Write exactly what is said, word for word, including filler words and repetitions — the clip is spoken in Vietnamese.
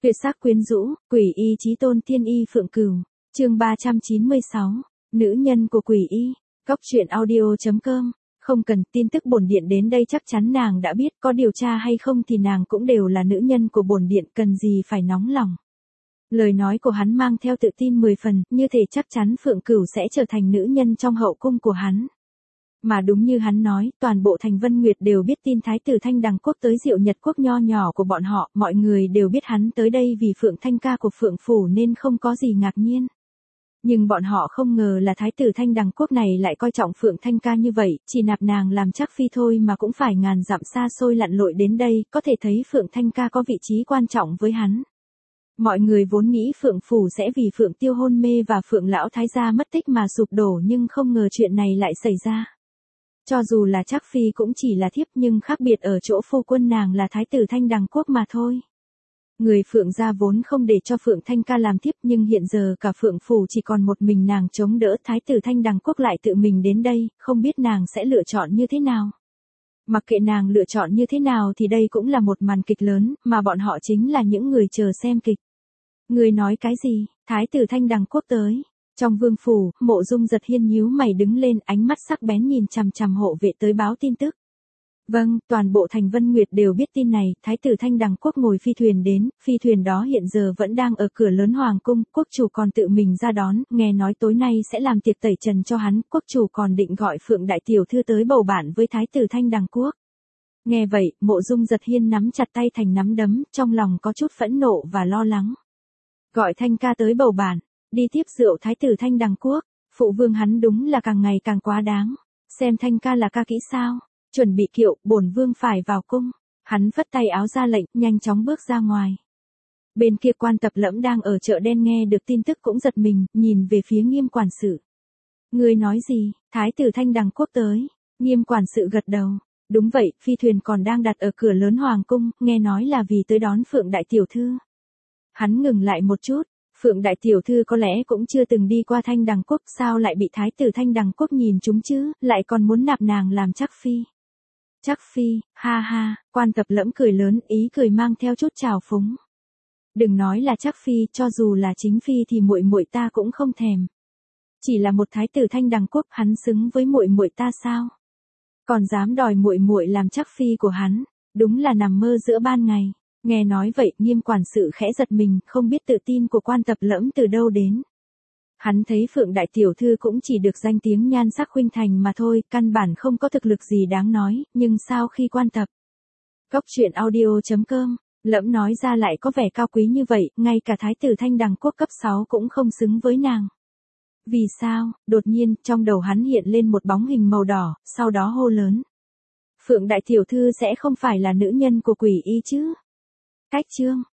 Tuyệt sắc quyến rũ, quỷ y chí tôn tiên y Phượng Cửu, chương ba trăm chín mươi sáu, nữ nhân của quỷ y, Cóc truyện audio chấm com. Không cần, tin tức bổn điện đến đây chắc chắn nàng đã biết, có điều tra hay không thì nàng cũng đều là nữ nhân của bổn điện, cần gì phải nóng lòng. Lời nói của hắn mang theo tự tin mười phần, như thể chắc chắn Phượng Cửu sẽ trở thành nữ nhân trong hậu cung của hắn. Mà đúng như hắn nói, toàn bộ thành Vân Nguyệt đều biết tin Thái tử Thanh Đằng Quốc tới Diệu Nhật Quốc nho nhỏ của bọn họ, mọi người đều biết hắn tới đây vì Phượng Thanh ca của Phượng Phủ nên không có gì ngạc nhiên. Nhưng bọn họ không ngờ là Thái tử Thanh Đằng Quốc này lại coi trọng Phượng Thanh ca như vậy, chỉ nạp nàng làm chắc phi thôi mà cũng phải ngàn dặm xa xôi lặn lội đến đây, có thể thấy Phượng Thanh ca có vị trí quan trọng với hắn. Mọi người vốn nghĩ Phượng Phủ sẽ vì Phượng Tiêu hôn mê và Phượng Lão Thái gia mất tích mà sụp đổ, nhưng không ngờ chuyện này lại xảy ra. Cho dù là Trác Phi cũng chỉ là thiếp, nhưng khác biệt ở chỗ phu quân nàng là Thái tử Thanh Đằng Quốc mà thôi. Người Phượng gia vốn không để cho Phượng Thanh ca làm thiếp, nhưng hiện giờ cả Phượng Phủ chỉ còn một mình nàng chống đỡ, Thái tử Thanh Đằng Quốc lại tự mình đến đây, không biết nàng sẽ lựa chọn như thế nào. Mặc kệ nàng lựa chọn như thế nào thì đây cũng là một màn kịch lớn, mà bọn họ chính là những người chờ xem kịch. Người nói cái gì? Thái tử Thanh Đằng Quốc tới. Trong vương phủ, Mộ Dung Giật Hiên nhíu mày đứng lên, ánh mắt sắc bén nhìn chằm chằm hộ vệ tới báo tin tức. Vâng, toàn bộ thành Vân Nguyệt đều biết tin này, Thái tử Thanh Đằng Quốc ngồi phi thuyền đến, phi thuyền đó hiện giờ vẫn đang ở cửa lớn hoàng cung, quốc chủ còn tự mình ra đón, nghe nói tối nay sẽ làm tiệc tẩy trần cho hắn, quốc chủ còn định gọi Phượng đại tiểu thư tới bầu bạn với Thái tử Thanh Đằng Quốc. Nghe vậy, Mộ Dung Giật Hiên nắm chặt tay thành nắm đấm, trong lòng có chút phẫn nộ và lo lắng. Gọi Thanh ca tới bầu bạn, đi tiếp rượu Thái tử Thanh Đằng Quốc, phụ vương hắn đúng là càng ngày càng quá đáng. Xem Thanh ca là ca kỹ sao? Chuẩn bị kiệu, bổn vương phải vào cung. Hắn phất tay áo ra lệnh, nhanh chóng bước ra ngoài. Bên kia Quan Tập Lẫm đang ở chợ đen nghe được tin tức cũng giật mình, nhìn về phía Nghiêm quản sự. Ngươi nói gì? Thái tử Thanh Đằng Quốc tới. Nghiêm quản sự gật đầu. Đúng vậy, phi thuyền còn đang đặt ở cửa lớn hoàng cung, nghe nói là vì tới đón Phượng đại tiểu thư. Hắn ngừng lại một chút. Phượng đại tiểu thư có lẽ cũng chưa từng đi qua Thanh Đằng Quốc, sao lại bị Thái tử Thanh Đằng Quốc nhìn trúng chứ, lại còn muốn nạp nàng làm Trác phi. Trác phi, ha ha, Quan Tập Lẫm cười lớn, ý cười mang theo chút trào phúng. Đừng nói là Trác phi, cho dù là chính phi thì muội muội ta cũng không thèm. Chỉ là một Thái tử Thanh Đằng Quốc, hắn xứng với muội muội ta sao? Còn dám đòi muội muội làm Trác phi của hắn, đúng là nằm mơ giữa ban ngày. Nghe nói vậy, Nghiêm quản sự khẽ giật mình, không biết tự tin của Quan Tập Lẫm từ đâu đến. Hắn thấy Phượng đại tiểu thư cũng chỉ được danh tiếng nhan sắc khuynh thành mà thôi, căn bản không có thực lực gì đáng nói, nhưng sao khi Quan Tập Cóc truyện audio chấm com, Lẫm nói ra lại có vẻ cao quý như vậy, ngay cả Thái tử Thanh Đằng Quốc cấp sáu cũng không xứng với nàng. Vì sao? Đột nhiên, trong đầu hắn hiện lên một bóng hình màu đỏ, sau đó hô lớn. Phượng đại tiểu thư sẽ không phải là nữ nhân của quỷ y chứ? Cách chương